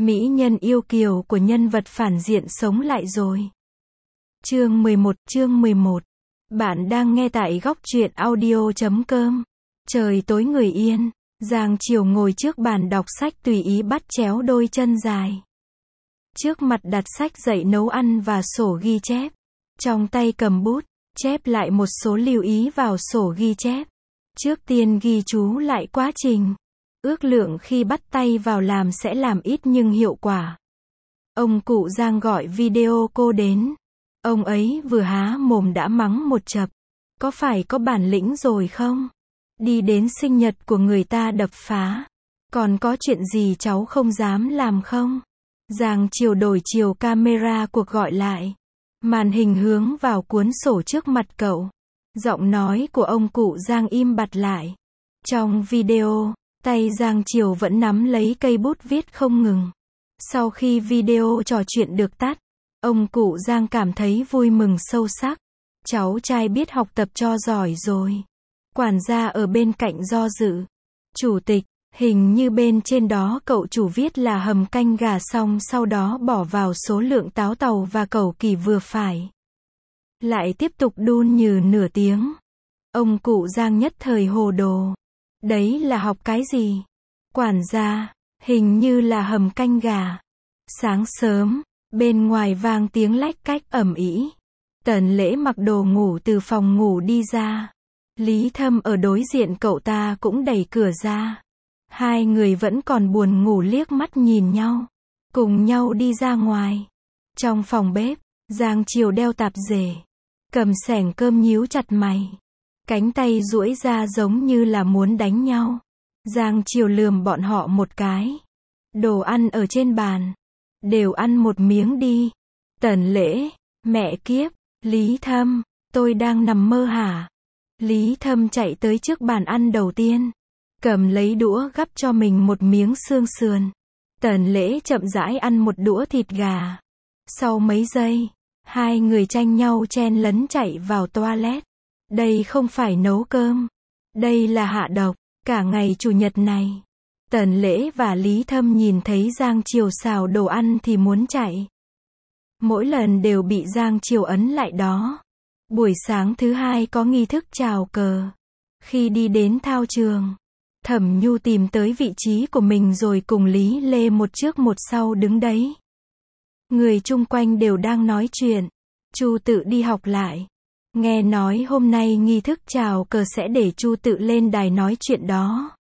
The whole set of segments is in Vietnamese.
Mỹ nhân yêu kiều của nhân vật phản diện sống lại rồi. Chương 11. Bạn đang nghe tại góc truyện audio.com. Trời tối người yên, Giang Triều ngồi trước bàn đọc sách tùy ý bắt chéo đôi chân dài. Trước mặt đặt sách dạy nấu ăn và sổ ghi chép. Trong tay cầm bút, chép lại một số lưu ý vào sổ ghi chép. Trước tiên ghi chú lại quá trình. Ước lượng khi bắt tay vào làm sẽ làm ít nhưng hiệu quả. Ông cụ Giang gọi video cô đến. Ông ấy vừa há mồm đã mắng một chập. Có phải có bản lĩnh rồi không? Đi đến sinh nhật của người ta đập phá. Còn có chuyện gì cháu không dám làm không? Giang Triều đổi chiều camera cuộc gọi lại. Màn hình hướng vào cuốn sổ trước mặt cậu. Giọng nói của ông cụ Giang im bặt lại. Trong video, tay Giang Triều vẫn nắm lấy cây bút viết không ngừng. Sau khi video trò chuyện được tắt, ông cụ Giang cảm thấy vui mừng sâu sắc. Cháu trai biết học tập cho giỏi rồi. Quản gia ở bên cạnh do dự. Chủ tịch, hình như bên trên đó cậu chủ viết là hầm canh gà xong sau đó bỏ vào số lượng táo tàu và cẩu kỳ vừa phải. Lại tiếp tục đun như nửa tiếng. Ông cụ Giang nhất thời hồ đồ. Đấy là học cái gì? Quản gia, hình như là hầm canh gà. Sáng sớm, bên ngoài vang tiếng lách cách ầm ĩ. Tần Lễ mặc đồ ngủ từ phòng ngủ đi ra. Lý Thâm ở đối diện cậu ta cũng đẩy cửa ra. Hai người vẫn còn buồn ngủ liếc mắt nhìn nhau. Cùng nhau đi ra ngoài. Trong phòng bếp, Giang Triều đeo tạp dề. Cầm xẻng cơm nhíu chặt mày. Cánh tay duỗi ra giống như là muốn đánh nhau. Giang Triều lườm bọn họ một cái. Đồ ăn ở trên bàn. Đều ăn một miếng đi. Tần Lễ, mẹ kiếp, Lý Thâm, tôi đang nằm mơ hả? Lý Thâm chạy tới trước bàn ăn đầu tiên. Cầm lấy đũa gắp cho mình một miếng xương sườn. Tần Lễ chậm rãi ăn một đũa thịt gà. Sau mấy giây, hai người tranh nhau chen lấn chạy vào toilet. Đây không phải nấu cơm. Đây là hạ độc. Cả ngày chủ nhật này, Tần Lễ và Lý Thâm nhìn thấy Giang Triều xào đồ ăn thì muốn chạy. Mỗi lần đều bị Giang Triều ấn lại đó. Buổi sáng thứ hai có nghi thức chào cờ. Khi đi đến thao trường, Thẩm Nhu tìm tới vị trí của mình rồi cùng Lý Lê một trước một sau đứng đấy. Người chung quanh đều đang nói chuyện. Chu Tự đi học lại. Nghe nói hôm nay nghi thức chào cờ sẽ để Chu Tự lên đài nói chuyện đó.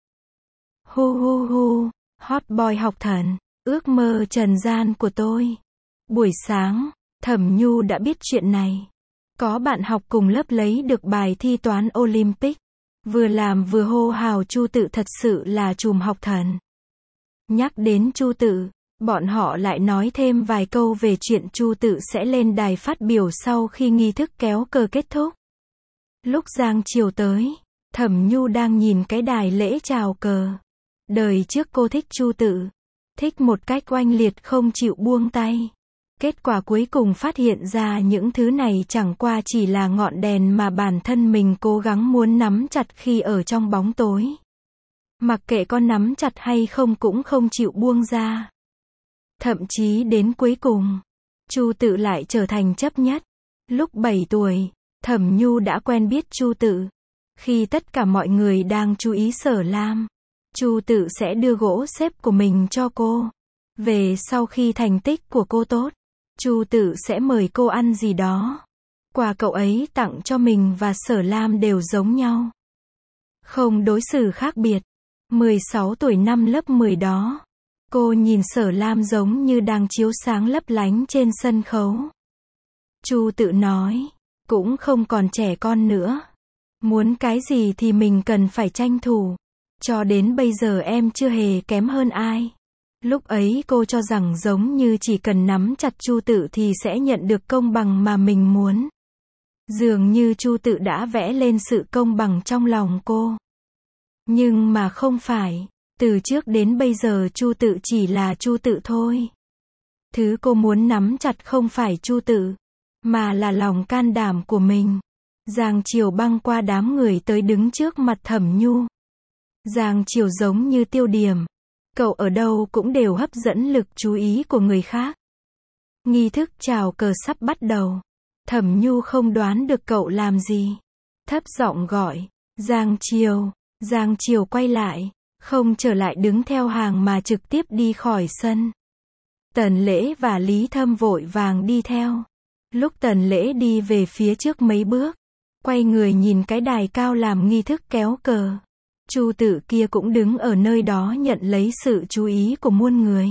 Hu hu hu, hot boy học thần, ước mơ trần gian của tôi. Buổi sáng, Thẩm Nhu đã biết chuyện này. Có bạn học cùng lớp lấy được bài thi toán Olympic. Vừa làm vừa hô hào Chu Tự thật sự là trùm học thần. Nhắc đến Chu Tự, bọn họ lại nói thêm vài câu về chuyện Chu Tự sẽ lên đài phát biểu sau khi nghi thức kéo cờ kết thúc. Lúc Giang Triều tới, Thẩm Nhu đang nhìn cái đài lễ chào cờ. Đời trước cô thích Chu Tự. Thích một cách oanh liệt không chịu buông tay. Kết quả cuối cùng phát hiện ra những thứ này chẳng qua chỉ là ngọn đèn mà bản thân mình cố gắng muốn nắm chặt khi ở trong bóng tối. Mặc kệ có nắm chặt hay không cũng không chịu buông ra. Thậm chí đến cuối cùng, Chu Tự lại trở thành chấp nhất. Lúc 7 tuổi, Thẩm Nhu đã quen biết Chu Tự. Khi tất cả mọi người đang chú ý Sở Lam, Chu Tự sẽ đưa gỗ xếp của mình cho cô. Về sau khi thành tích của cô tốt, Chu Tự sẽ mời cô ăn gì đó. Quà cậu ấy tặng cho mình và Sở Lam đều giống nhau. Không đối xử khác biệt. 16 tuổi năm lớp 10 đó. Cô nhìn Sở Lam giống như đang chiếu sáng lấp lánh trên sân khấu. Chu Tự nói, cũng không còn trẻ con nữa. Muốn cái gì thì mình cần phải tranh thủ. Cho đến bây giờ em chưa hề kém hơn ai. Lúc ấy cô cho rằng giống như chỉ cần nắm chặt Chu Tự thì sẽ nhận được công bằng mà mình muốn. Dường như Chu Tự đã vẽ lên sự công bằng trong lòng cô. Nhưng mà không phải. Từ trước đến bây giờ Chu Tự chỉ là Chu Tự thôi. Thứ cô muốn nắm chặt không phải Chu Tự, mà là lòng can đảm của mình. Giang Triều băng qua đám người tới đứng trước mặt Thẩm Nhu. Giang Triều giống như tiêu điểm. cậu ở đâu cũng đều hấp dẫn lực chú ý của người khác. Nghi thức chào cờ sắp bắt đầu. Thẩm Nhu không đoán được cậu làm gì. Thấp giọng gọi, Giang Triều. Giang Triều quay lại, không trở lại đứng theo hàng mà trực tiếp đi khỏi sân. Tần Lễ và Lý Thâm vội vàng đi theo. Lúc Tần Lễ đi về phía trước mấy bước, quay người nhìn cái đài cao làm nghi thức kéo cờ. Chu Tự kia cũng đứng ở nơi đó nhận lấy sự chú ý của muôn người.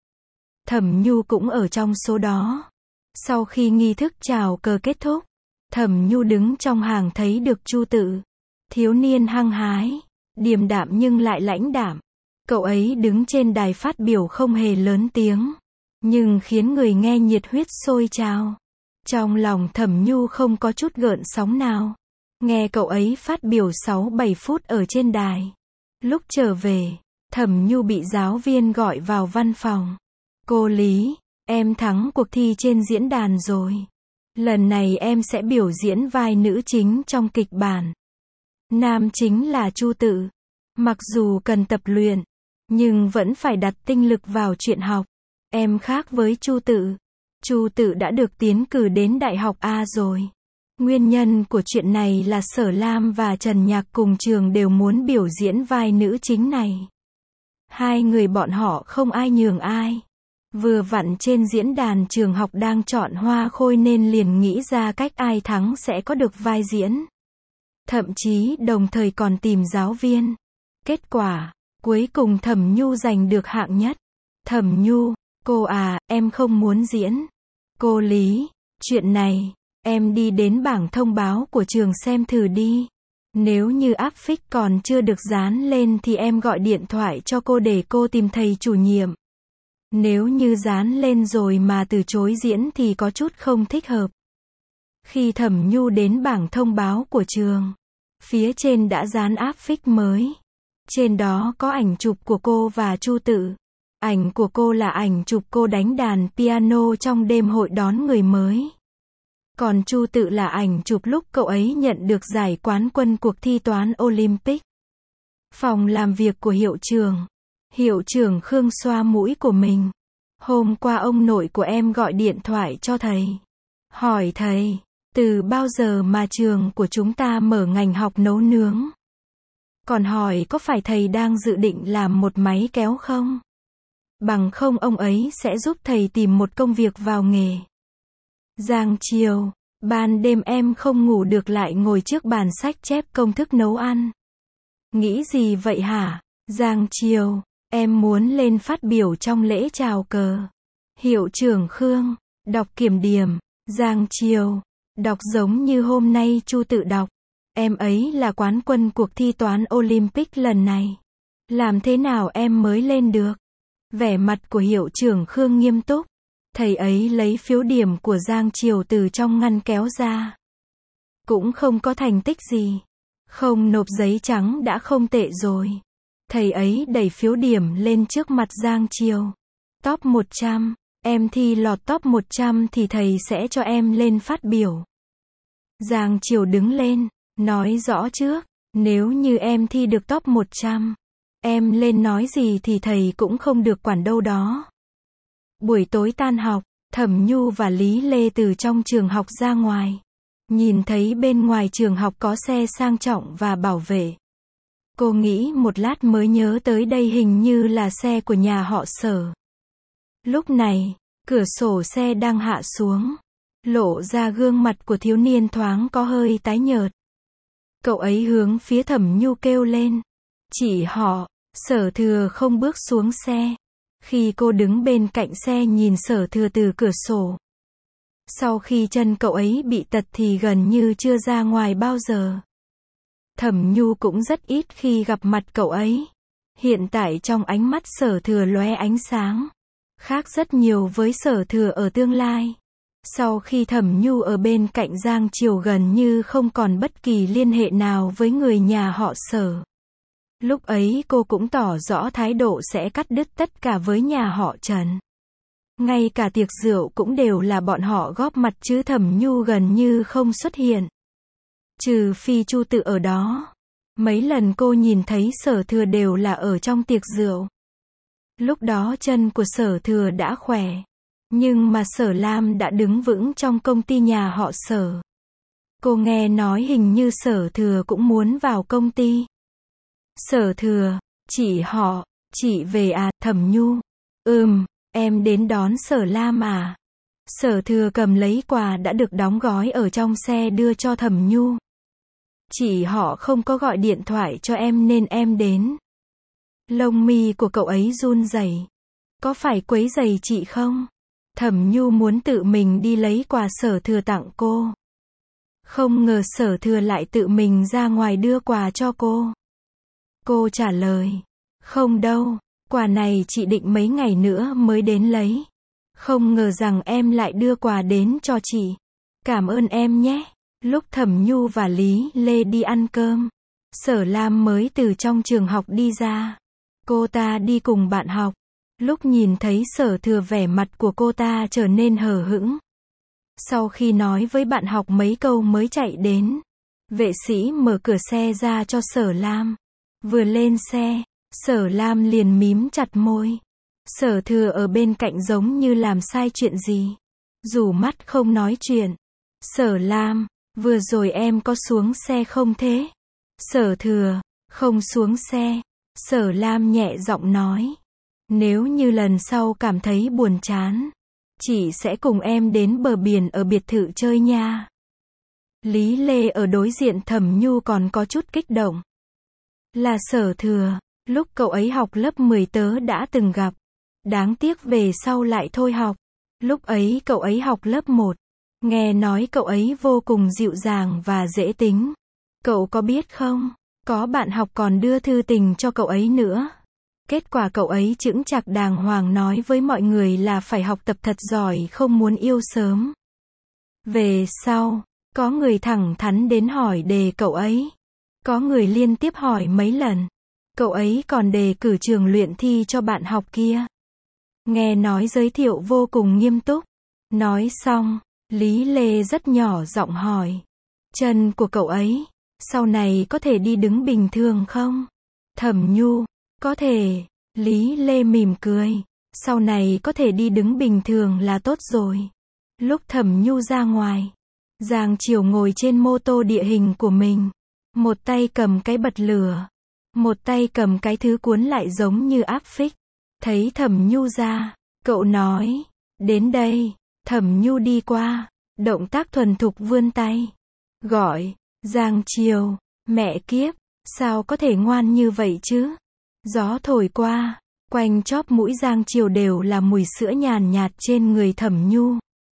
Thẩm Nhu cũng ở trong số đó. Sau khi nghi thức chào cờ kết thúc, Thẩm Nhu đứng trong hàng thấy được Chu Tự. Thiếu niên hăng hái, điềm đạm nhưng lại lãnh đạm. Cậu ấy đứng trên đài phát biểu không hề lớn tiếng, nhưng khiến người nghe nhiệt huyết sôi trào. Trong lòng Thẩm Nhu không có chút gợn sóng nào. Nghe cậu ấy phát biểu 6-7 phút ở trên đài. Lúc trở về, Thẩm Nhu bị giáo viên gọi vào văn phòng. Cô Lý, em thắng cuộc thi trên diễn đàn rồi. Lần này em sẽ biểu diễn vai nữ chính trong kịch bản. Nam chính là Chu Tự. Mặc dù cần tập luyện, nhưng vẫn phải đặt tinh lực vào chuyện học. Em khác với Chu Tự. Chu Tự đã được tiến cử đến Đại học A rồi. Nguyên nhân của chuyện này là Sở Lam và Trần Nhạc cùng trường đều muốn biểu diễn vai nữ chính này. Hai người bọn họ không ai nhường ai. Vừa vặn trên diễn đàn trường học đang chọn hoa khôi nên liền nghĩ ra cách ai thắng sẽ có được vai diễn. Thậm chí đồng thời còn tìm giáo viên. Kết quả, cuối cùng Thẩm Nhu giành được hạng nhất. Thẩm Nhu, cô à, em không muốn diễn. Cô Lý, chuyện này, em đi đến bảng thông báo của trường xem thử đi. Nếu như áp phích còn chưa được dán lên thì em gọi điện thoại cho cô để cô tìm thầy chủ nhiệm. Nếu như dán lên rồi mà từ chối diễn thì có chút không thích hợp. Khi Thẩm Nhu đến bảng thông báo của trường, phía trên đã dán áp phích mới. Trên đó có ảnh chụp của cô và Chu Tự. Ảnh của cô là ảnh chụp cô đánh đàn piano trong đêm hội đón người mới. Còn Chu Tự là ảnh chụp lúc cậu ấy nhận được giải quán quân cuộc thi toán Olympic. Phòng làm việc của hiệu trưởng. Hiệu trưởng Khương xoa mũi của mình. Hôm qua ông nội của em gọi điện thoại cho thầy. Hỏi thầy, từ bao giờ mà trường của chúng ta mở ngành học nấu nướng? Còn hỏi có phải thầy đang dự định làm một máy kéo không? Bằng không ông ấy sẽ giúp thầy tìm một công việc vào nghề. Giang Triều, ban đêm em không ngủ được lại ngồi trước bàn sách chép công thức nấu ăn. Nghĩ gì vậy hả? Giang Triều, em muốn lên phát biểu trong lễ chào cờ. Hiệu trưởng Khương, đọc kiểm điểm. Giang Triều, đọc giống như hôm nay Chu Tự đọc. Em ấy là quán quân cuộc thi toán Olympic lần này. Làm thế nào em mới lên được? Vẻ mặt của hiệu trưởng Khương nghiêm túc. Thầy ấy lấy phiếu điểm của Giang Triều từ trong ngăn kéo ra. Cũng không có thành tích gì. Không nộp giấy trắng đã không tệ rồi. Thầy ấy đẩy phiếu điểm lên trước mặt Giang Triều. Top 100, em thi lọt top 100 thì thầy sẽ cho em lên phát biểu. Giang Triều đứng lên, nói rõ trước, nếu như em thi được top 100, em lên nói gì thì thầy cũng không được quản đâu đó. Buổi tối tan học, Thẩm Nhu và Lý Lê từ trong trường học ra ngoài. Nhìn thấy bên ngoài trường học có xe sang trọng và bảo vệ. Cô nghĩ một lát mới nhớ tới đây hình như là xe của nhà họ Sở. Lúc này, cửa sổ xe đang hạ xuống. Lộ ra gương mặt của thiếu niên thoáng có hơi tái nhợt. Cậu ấy hướng phía Thẩm Nhu kêu lên. Chỉ họ, Sở Thừa không bước xuống xe. Khi cô đứng bên cạnh xe nhìn Sở Thừa từ cửa sổ. Sau khi chân cậu ấy bị tật thì gần như chưa ra ngoài bao giờ. Thẩm Nhu cũng rất ít khi gặp mặt cậu ấy. Hiện tại trong ánh mắt Sở Thừa lóe ánh sáng. Khác rất nhiều với Sở Thừa ở tương lai. Sau khi Thẩm Nhu ở bên cạnh Giang Triều gần như không còn bất kỳ liên hệ nào với người nhà họ Sở. Lúc ấy cô cũng tỏ rõ thái độ sẽ cắt đứt tất cả với nhà họ Trần. Ngay cả tiệc rượu cũng đều là bọn họ góp mặt chứ Thẩm Nhu gần như không xuất hiện. Trừ phi Chu Tự ở đó. Mấy lần cô nhìn thấy Sở Thừa đều là ở trong tiệc rượu. Lúc đó chân của Sở Thừa đã khỏe. Nhưng mà Sở Lam đã đứng vững trong công ty nhà họ Sở. Cô nghe nói hình như Sở Thừa cũng muốn vào công ty. Sở Thừa, chị về à, Thẩm Nhu. Em đến đón Sở Lam à? Sở Thừa cầm lấy quà đã được đóng gói ở trong xe đưa cho Thẩm Nhu. Chị họ không có gọi điện thoại cho em nên em đến. Lông mi của cậu ấy run rẩy. Có phải quấy rầy chị không? Thẩm Nhu muốn tự mình đi lấy quà Sở Thừa tặng cô. Không ngờ Sở Thừa lại tự mình ra ngoài đưa quà cho cô. Cô trả lời, không đâu, quà này chị định mấy ngày nữa mới đến lấy. Không ngờ rằng em lại đưa quà đến cho chị. Cảm ơn em nhé. Lúc Thẩm Nhu và Lý Lê đi ăn cơm, Sở Lam mới từ trong trường học đi ra. Cô ta đi cùng bạn học. Lúc nhìn thấy Sở Thừa vẻ mặt của cô ta trở nên hờ hững. Sau khi nói với bạn học mấy câu mới chạy đến. Vệ sĩ mở cửa xe ra cho Sở Lam. Vừa lên xe, Sở Lam liền mím chặt môi. Sở Thừa ở bên cạnh giống như làm sai chuyện gì. Rủ mắt không nói chuyện. Sở Lam, vừa rồi em có xuống xe không thế? Sở Thừa, không xuống xe. Sở Lam nhẹ giọng nói. Nếu như lần sau cảm thấy buồn chán, chị sẽ cùng em đến bờ biển ở biệt thự chơi nha. Lý Lê ở đối diện Thẩm Nhu còn có chút kích động. Là Sở Thừa, lúc cậu ấy học lớp 10 tớ đã từng gặp. Đáng tiếc về sau lại thôi học. Lúc ấy cậu ấy học lớp 1. Nghe nói cậu ấy vô cùng dịu dàng và dễ tính. Cậu có biết không? Có bạn học còn đưa thư tình cho cậu ấy nữa. Kết quả cậu ấy chững chạc đàng hoàng nói với mọi người là phải học tập thật giỏi, không muốn yêu sớm. Về sau, có người thẳng thắn đến hỏi đề cậu ấy. Có người liên tiếp hỏi mấy lần. Cậu ấy còn đề cử trường luyện thi cho bạn học kia. Nghe nói giới thiệu vô cùng nghiêm túc. Nói xong, Lý Lê rất nhỏ giọng hỏi. Chân của cậu ấy, sau này có thể đi đứng bình thường không? Thẩm Nhu, có thể. Lý Lê mỉm cười. Sau này có thể đi đứng bình thường là tốt rồi. Lúc Thẩm Nhu ra ngoài, Giang Triều ngồi trên mô tô địa hình của mình. Một tay cầm cái bật lửa. Một tay cầm cái thứ cuốn lại giống như áp phích. Thấy Thẩm Nhu ra, cậu nói, đến đây. Thẩm Nhu đi qua, động tác thuần thục vươn tay. Gọi, Giang Triều, mẹ kiếp, sao có thể ngoan như vậy chứ? Gió thổi qua, quanh chóp mũi Giang Triều đều là mùi sữa nhàn nhạt trên người Thẩm Nhu.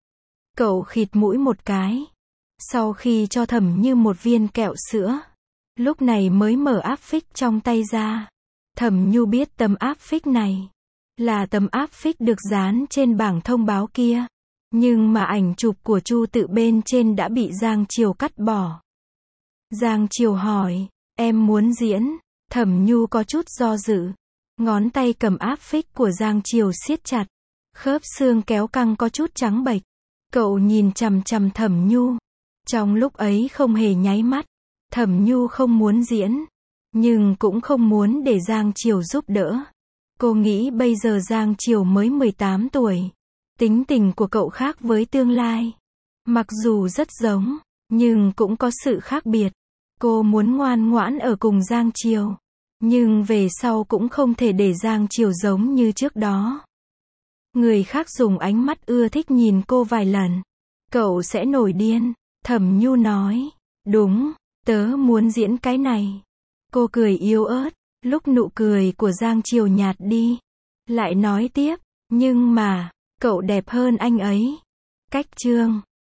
Cậu khịt mũi một cái. Sau khi cho Thẩm Nhu một viên kẹo sữa, lúc này mới mở áp phích trong tay ra. Thẩm Nhu biết tấm áp phích này là tấm áp phích được dán trên bảng thông báo kia. Nhưng mà ảnh chụp của Chu Tự bên trên đã bị Giang Triều cắt bỏ. Giang Triều hỏi, em muốn diễn? Thẩm Nhu có chút do dự. Ngón tay cầm áp phích của Giang Triều siết chặt. Khớp xương kéo căng có chút trắng bệch. Cậu nhìn chằm chằm Thẩm Nhu. Trong lúc ấy không hề nháy mắt. Thẩm Nhu không muốn diễn. Nhưng cũng không muốn để Giang Triều giúp đỡ. Cô nghĩ bây giờ Giang Triều mới 18 tuổi. Tính tình của cậu khác với tương lai. Mặc dù rất giống, nhưng cũng có sự khác biệt. Cô muốn ngoan ngoãn ở cùng Giang Triều. Nhưng về sau cũng không thể để Giang Triều giống như trước đó. Người khác dùng ánh mắt ưa thích nhìn cô vài lần. Cậu sẽ nổi điên. Thẩm Nhu nói, đúng, tớ muốn diễn cái này. Cô cười yếu ớt. Lúc nụ cười của Giang Triều nhạt đi, lại nói tiếp, nhưng mà, cậu đẹp hơn anh ấy. Cách chương